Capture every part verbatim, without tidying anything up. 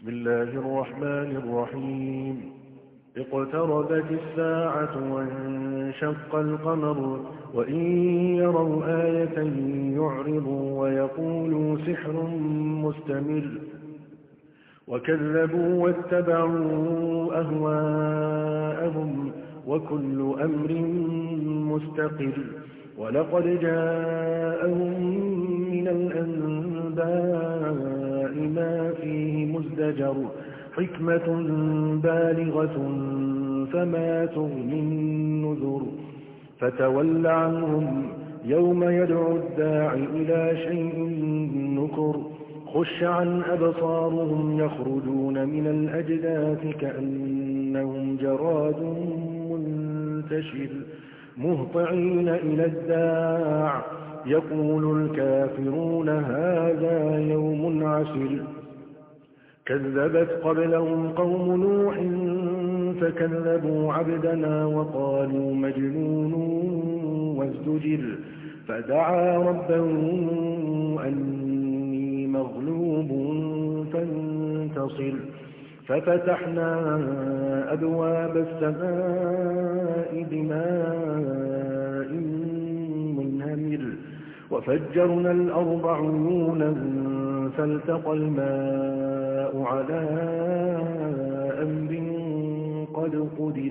بسم الله الرحمن الرحيم اقتربت الساعة وانشق القمر وإن يروا آية يعرضوا ويقولوا سحر مستمر وكذبوا واتبعوا أهواءهم وكل أمر مستقر ولقد جاءهم من الأنباء ما فيه مزدجر حكمة بالغة فما تغني النذر فتول عنهم يوم يدعو الداع إلى شيء نكر خش عن أبصارهم يخرجون من الأجداث كأنهم جراد منتشر مهطعين إلى الداع يقول الكافرون هذا يوم عسر كذبت قبلهم قوم نوح فكذبوا عبدنا وقالوا مجنون وازدجر فدعا ربه أني مغلوب فانتصر ففتحنا أبواب السماء بماء منهمر وفجرنا الأرض عيونا فالتقى الماء على أمر قد قدر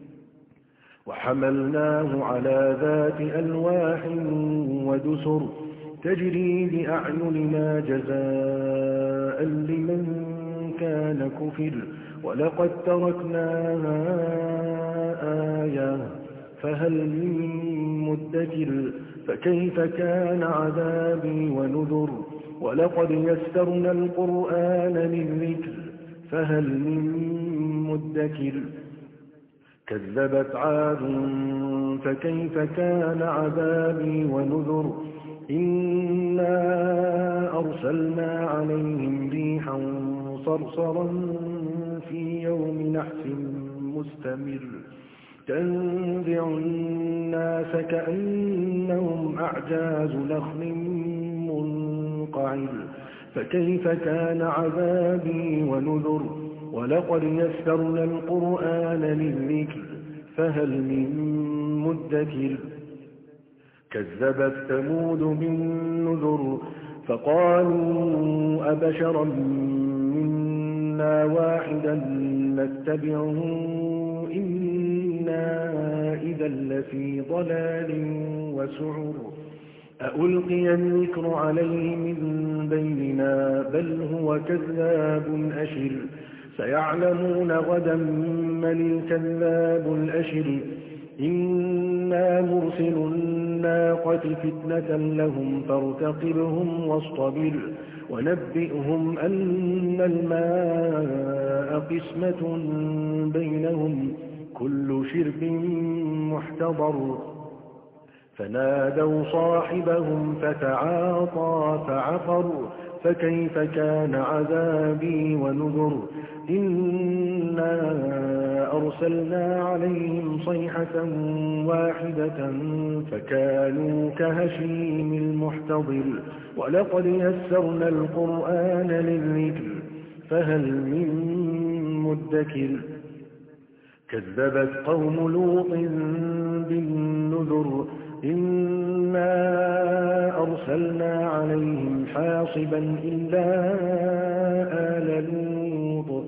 وحملناه على ذات ألواح ودسر تجري بأعيننا جزاء لمن كان كفر ولقد تركناها آية فهل من مدكر فكيف كان عذابي ونذر ولقد يسرنا القرآن للذكر فهل من مدكر كذبت عاد فكيف كان عذابي ونذر إنا أرسلنا عليهم ريحا صرصرا في يوم نحس مستمر تنزع الناس كأنهم أعجاز نخل منقعر فكيف كان عذابي ونذر ولقد يسرنا القرآن للذكر فهل من مدكر كذبت ثمود بالنذر فقالوا أبشرا منا واحدا نتبعه إنا إذا لفي ضلال وسعر أألقي الذكر عليه من بيننا بل هو كذاب أشر سيعلمون غدا من الكذاب الأشر إنا مرسل الناقة فتنة لهم فارتقبهم واصطبر ونبئهم أن الماء قسمة بينهم كل شرب محتضر فنادوا صاحبهم فتعاطى فعقر فكيف كان عذابي ونذر إنا أرسلنا عليهم صيحة واحدة فكانوا كهشيم المحتضر ولقد يسرنا القرآن للذكر فهل من مدكر كذبت قوم لوط بالنذر إنا أرسلنا عليهم حاصبا إلا آل لوط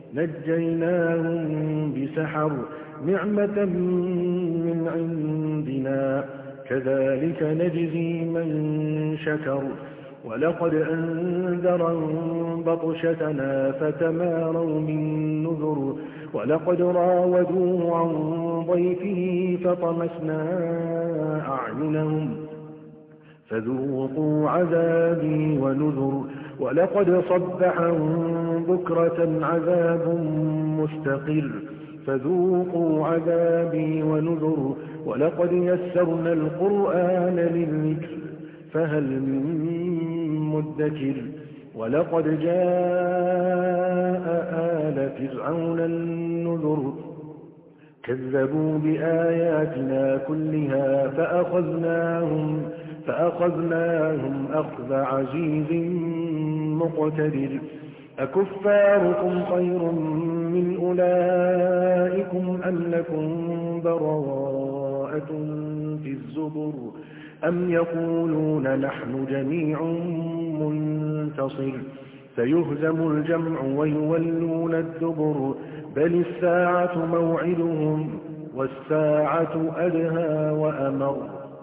نجيناهم بسحر نعمة من عندنا كذلك نجزي من شكر ولقد أنذرهم بطشتنا فتماروا بالنذر ولقد راودوه عن ضيفه فطمسنا أعينهم فذوقوا عذابي ونذر ولقد صبحهم بكرة عذاب مستقر فذوقوا عذابي ونذر ولقد يسرنا القرآن للذكر فهل من مدكر ولقد جاء آل فرعون النذر كذبوا بآياتنا كلها فأخذناهم فأخذناهم أخذ عزيز مقتدر أكفاركم خير من أولئكم أم لكم براءة في الزبر أم يقولون نحن جميع منتصر سيهزم الجمع ويولون الدبر بل الساعة موعدهم والساعة أدهى وأمر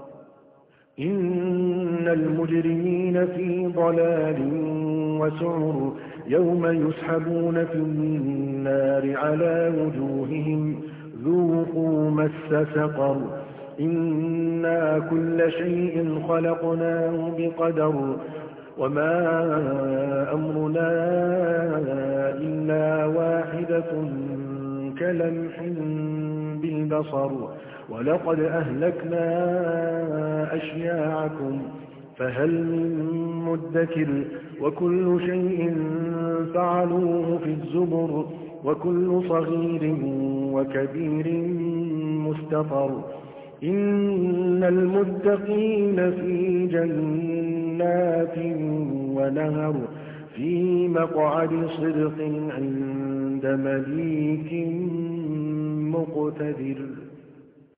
إن المجرمين في ضلال وسعر يوم يسحبون في النار على وجوههم ذوقوا مس سقر إنا كل شيء خلقناه بقدر وما أمرنا إلا واحدة كلمح بالبصر ولقد أهلكنا أشياعكم فهل من مدكر وكل شيء فعلوه في الزبر وكل صغير وكبير مستطر إن المتقين في جنات ونهر في مقعد صدق عند مليك مقتدر.